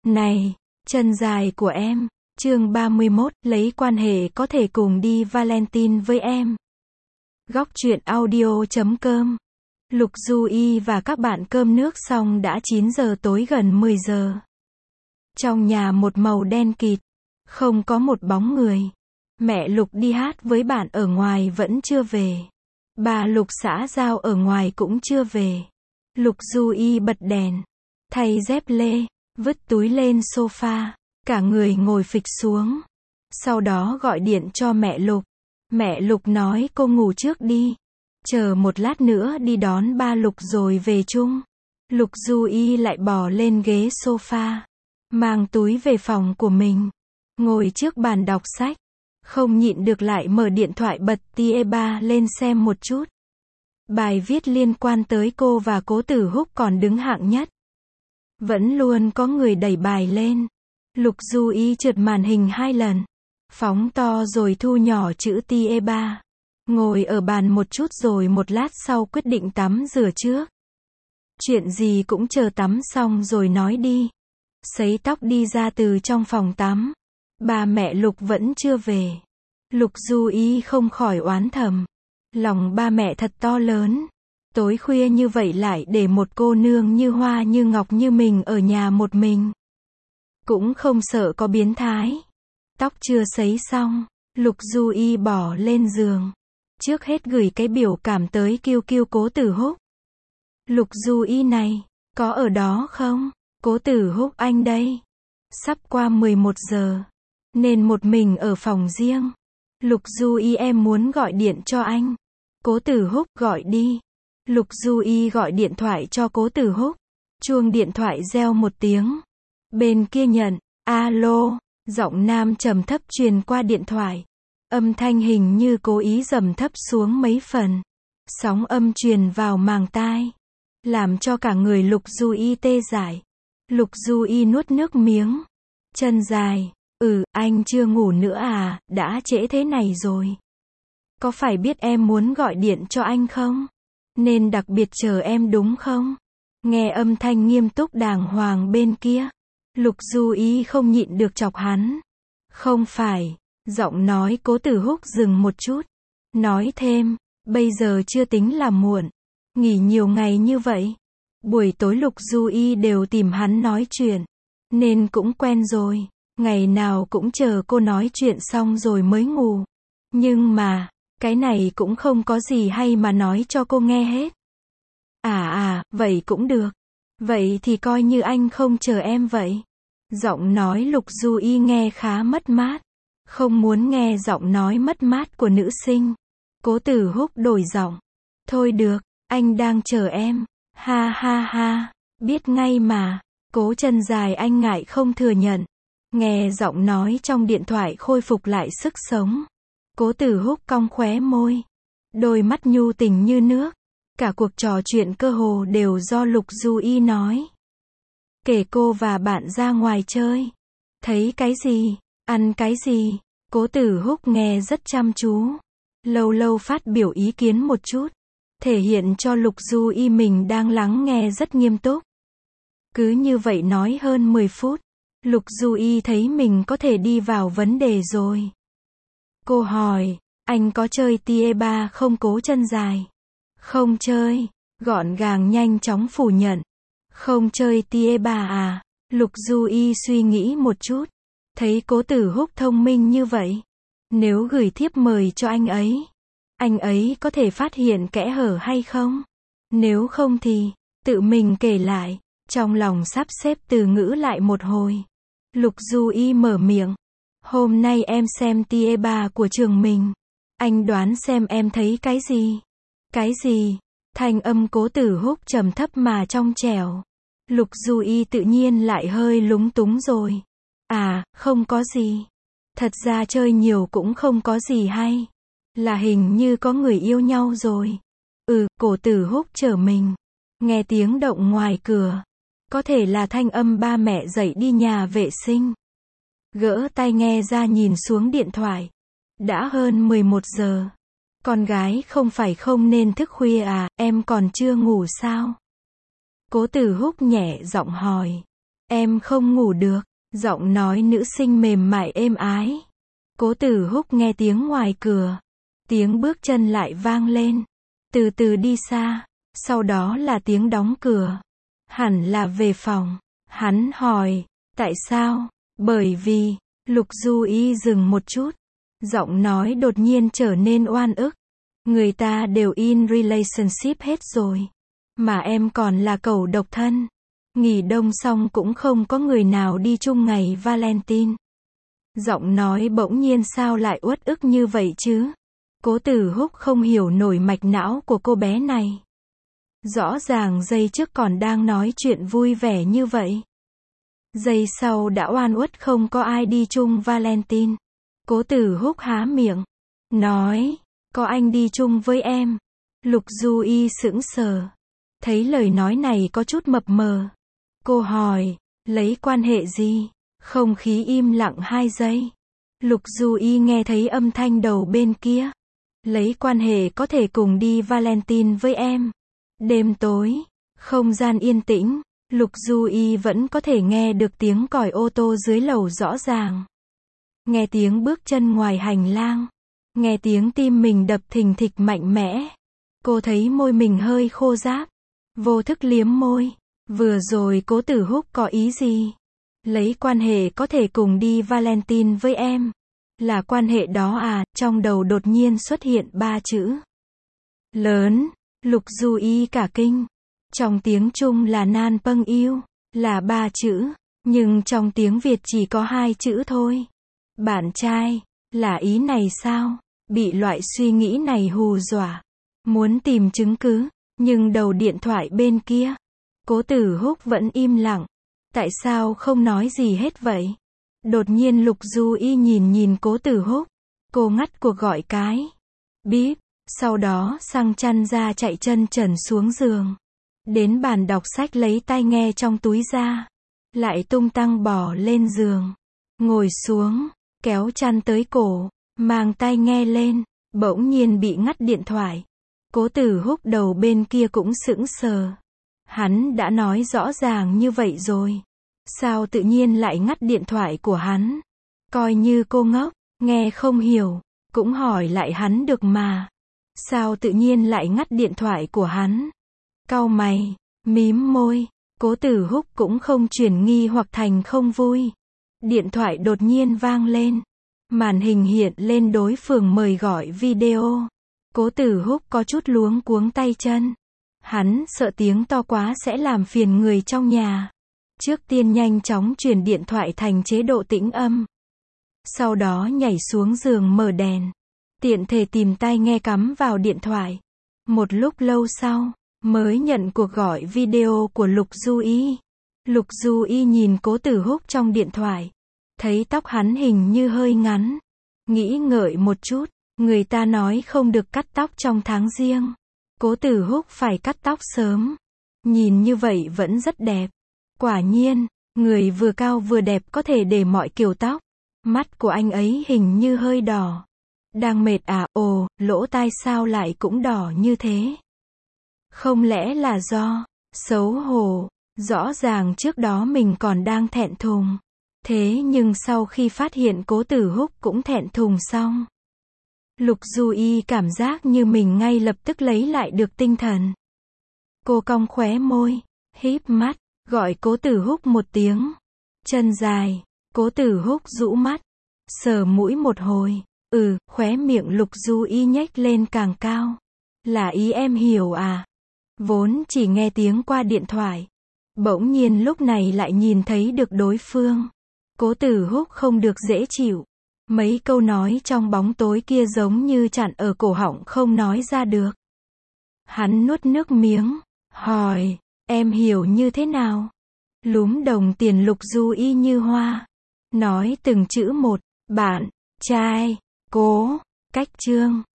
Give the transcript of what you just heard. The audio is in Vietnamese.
Này, chân dài của em. Chương 31, lấy quan hệ có thể cùng đi Valentine với em. Góc truyện audio.com. Lục Du Y và các bạn cơm nước xong đã 9 giờ tối gần 10 giờ. Trong nhà một màu đen kịt, không có một bóng người. Mẹ Lục đi hát với bạn ở ngoài vẫn chưa về. Bà Lục xã giao ở ngoài cũng chưa về. Lục Du Y bật đèn, thay dép lê, vứt túi lên sofa, cả người ngồi phịch xuống. Sau đó gọi điện cho mẹ Lục. Mẹ Lục nói cô ngủ trước đi, chờ một lát nữa đi đón ba Lục rồi về chung. Lục Du Y lại bò lên ghế sofa, mang túi về phòng của mình, ngồi trước bàn đọc sách, không nhịn được lại mở điện thoại bật TE3 lên xem một chút. Bài viết liên quan tới cô và Cố Tử Húc còn đứng hạng nhất. Vẫn luôn có người đẩy bài lên. Lục Du Y trượt màn hình 2 lần, phóng to rồi thu nhỏ chữ TE3. Ngồi ở bàn một chút rồi một lát sau quyết định tắm rửa trước. Chuyện gì cũng chờ tắm xong rồi nói đi. Sấy tóc đi ra từ trong phòng tắm. Ba mẹ Lục vẫn chưa về. Lục Du Y không khỏi oán thầm. Lòng ba mẹ thật to lớn. Tối khuya như vậy lại để một cô nương như hoa như ngọc như mình ở nhà một mình. Cũng không sợ có biến thái. Tóc chưa sấy xong, Lục Du Y bỏ lên giường. Trước hết gửi cái biểu cảm tới Kiêu Cố Tử Húc. Lục Du Y này, có ở đó không? Cố Tử Húc anh đây. Sắp qua 11 giờ, nên một mình ở phòng riêng. Lục Du Y em muốn gọi điện cho anh. Cố Tử Húc gọi đi. Lục Du Y gọi điện thoại cho Cố Tử Húc. Chuông điện thoại reo một tiếng. Bên kia nhận, alo, giọng nam trầm thấp truyền qua điện thoại. Âm thanh hình như cố ý dầm thấp xuống mấy phần. Sóng âm truyền vào màng tai, làm cho cả người Lục Du Y tê dại. Lục Du Y nuốt nước miếng. Chân dài, anh chưa ngủ nữa à, đã trễ thế này rồi. Có phải biết em muốn gọi điện cho anh không? Nên đặc biệt chờ em đúng không? Nghe âm thanh nghiêm túc đàng hoàng bên kia. Lục Du Y không nhịn được chọc hắn. Không phải, giọng nói Cố Tử Húc dừng một chút. Nói thêm, bây giờ chưa tính là muộn. Nghỉ nhiều ngày như vậy. Buổi tối Lục Du Y đều tìm hắn nói chuyện. Nên cũng quen rồi. Ngày nào cũng chờ cô nói chuyện xong rồi mới ngủ. Nhưng mà, cái này cũng không có gì hay mà nói cho cô nghe hết. Vậy cũng được. Vậy thì coi như anh không chờ em vậy. Giọng nói Lục Du Y nghe khá mất mát. Không muốn nghe giọng nói mất mát của nữ sinh. Cố Tử Húc đổi giọng. Thôi được, anh đang chờ em. Ha ha ha, biết ngay mà. Cố chân dài anh ngại không thừa nhận. Nghe giọng nói trong điện thoại khôi phục lại sức sống. Cố Tử Húc cong khóe môi. Đôi mắt nhu tình như nước. Cả cuộc trò chuyện cơ hồ đều do Lục Du Y nói. Kể cô và bạn ra ngoài chơi. Thấy cái gì? Ăn cái gì? Cố Tử Húc nghe rất chăm chú. Lâu lâu phát biểu ý kiến một chút. Thể hiện cho Lục Du Y mình đang lắng nghe rất nghiêm túc. Cứ như vậy nói hơn 10 phút. Lục Du Y thấy mình có thể đi vào vấn đề rồi. Cô hỏi, anh có chơi TE3 không Cố chân dài? Không chơi. Gọn gàng nhanh chóng phủ nhận. Không chơi TE3 à? Lục Du Y suy nghĩ một chút. Thấy Cố Tử Húc thông minh như vậy. Nếu gửi thiếp mời cho anh ấy có thể phát hiện kẽ hở hay không? Nếu không thì, tự mình kể lại. Trong lòng sắp xếp từ ngữ lại một hồi. Lục Du Y mở miệng. Hôm nay em xem TE3 của trường mình. Anh đoán xem em thấy cái gì? Cái gì? Thanh âm Cố Tử Húc trầm thấp mà trong trẻo. Lục Du Y tự nhiên lại hơi lúng túng rồi. Không có gì. Thật ra chơi nhiều cũng không có gì hay. Là hình như có người yêu nhau rồi. Cố Tử Húc trở mình. Nghe tiếng động ngoài cửa. Có thể là thanh âm ba mẹ dậy đi nhà vệ sinh. Gỡ tai nghe ra nhìn xuống điện thoại. Đã hơn 11 giờ. Con gái không phải không nên thức khuya à, em còn chưa ngủ sao? Cố Tử Húc nhẹ giọng hỏi. Em không ngủ được. Giọng nói nữ sinh mềm mại êm ái. Cố Tử Húc nghe tiếng ngoài cửa. Tiếng bước chân lại vang lên. Từ từ đi xa. Sau đó là tiếng đóng cửa. Hẳn là về phòng. Hắn hỏi, tại sao? Bởi vì, Lục Du Y dừng một chút. Giọng nói đột nhiên trở nên oan ức. Người ta đều in relationship hết rồi. Mà em còn là cẩu độc thân. Nghỉ đông xong cũng không có người nào đi chung ngày Valentine. Giọng nói bỗng nhiên sao lại uất ức như vậy chứ? Cố Tử Húc không hiểu nổi mạch não của cô bé này. Rõ ràng giây trước còn đang nói chuyện vui vẻ như vậy. Giây sau đã oan uất không có ai đi chung Valentine. Cố Tử Húc há miệng. Nói, có anh đi chung với em. Lục Du Y sững sờ. Thấy lời nói này có chút mập mờ. Cô hỏi, lấy quan hệ gì? Không khí im lặng 2 giây. Lục Du Y nghe thấy âm thanh đầu bên kia. Lấy quan hệ có thể cùng đi Valentine với em. Đêm tối, không gian yên tĩnh, Lục Du Y vẫn có thể nghe được tiếng còi ô tô dưới lầu rõ ràng. Nghe tiếng bước chân ngoài hành lang. Nghe tiếng tim mình đập thình thịch mạnh mẽ. Cô thấy môi mình hơi khô ráp. Vô thức liếm môi. Vừa rồi Cố Tử Húc có ý gì? Lấy quan hệ có thể cùng đi Valentine với em. Là quan hệ đó à? Trong đầu đột nhiên xuất hiện 3 chữ. Lớn. Lục Du Y cả kinh. Trong tiếng Trung là nan pâng yêu. Là 3 chữ. Nhưng trong tiếng Việt chỉ có 2 chữ thôi. Bạn trai. Là ý này sao? Bị loại suy nghĩ này hù dọa. Muốn tìm chứng cứ. Nhưng đầu điện thoại bên kia. Cố Tử Húc vẫn im lặng. Tại sao không nói gì hết vậy? Đột nhiên Lục Du Y nhìn Cố Tử Húc. Cô ngắt cuộc gọi cái. Bíp. Sau đó xăng chăn ra chạy chân trần xuống giường. Đến bàn đọc sách lấy tai nghe trong túi ra. Lại tung tăng bỏ lên giường. Ngồi xuống. Kéo chăn tới cổ. Mang tai nghe lên. Bỗng nhiên bị ngắt điện thoại. Cố Tử Húc đầu bên kia cũng sững sờ. Hắn đã nói rõ ràng như vậy rồi. Sao tự nhiên lại ngắt điện thoại của hắn? Coi như cô ngốc, nghe không hiểu, cũng hỏi lại hắn được mà. Sao tự nhiên lại ngắt điện thoại của hắn? Cau mày, mím môi, Cố Tử Húc cũng không chuyển nghi hoặc thành không vui. Điện thoại đột nhiên vang lên. Màn hình hiện lên đối phương mời gọi video. Cố Tử Húc có chút luống cuống tay chân. Hắn sợ tiếng to quá sẽ làm phiền người trong nhà. Trước tiên nhanh chóng chuyển điện thoại thành chế độ tĩnh âm. Sau đó nhảy xuống giường mở đèn. Tiện thể tìm tai nghe cắm vào điện thoại. Một lúc lâu sau, mới nhận cuộc gọi video của Lục Du Y. Lục Du Y nhìn Cố Tử Húc trong điện thoại. Thấy tóc hắn hình như hơi ngắn. Nghĩ ngợi một chút. Người ta nói không được cắt tóc trong tháng riêng. Cố Tử Húc phải cắt tóc sớm. Nhìn như vậy vẫn rất đẹp. Quả nhiên, người vừa cao vừa đẹp có thể để mọi kiểu tóc. Mắt của anh ấy hình như hơi đỏ. Đang mệt à? Ồ, lỗ tai sao lại cũng đỏ như thế? Không lẽ là do xấu hổ? Rõ ràng trước đó mình còn đang thẹn thùng. Thế nhưng sau khi phát hiện Cố Tử Húc cũng thẹn thùng xong. Lục Du Y cảm giác như mình ngay lập tức lấy lại được tinh thần. Cô cong khóe môi, híp mắt, gọi Cố Tử Húc một tiếng. Chân dài, Cố Tử Húc rũ mắt, sờ mũi một hồi. Khóe miệng Lục Du Y nhếch lên càng cao. Là ý em hiểu à? Vốn chỉ nghe tiếng qua điện thoại. Bỗng nhiên lúc này lại nhìn thấy được đối phương. Cố Tử Húc không được dễ chịu. Mấy câu nói trong bóng tối kia giống như chặn ở cổ họng không nói ra được. Hắn nuốt nước miếng, hỏi, em hiểu như thế nào? Lúm đồng tiền Lục Du Y như hoa. Nói từng chữ một, bạn, trai, cố, cách chương.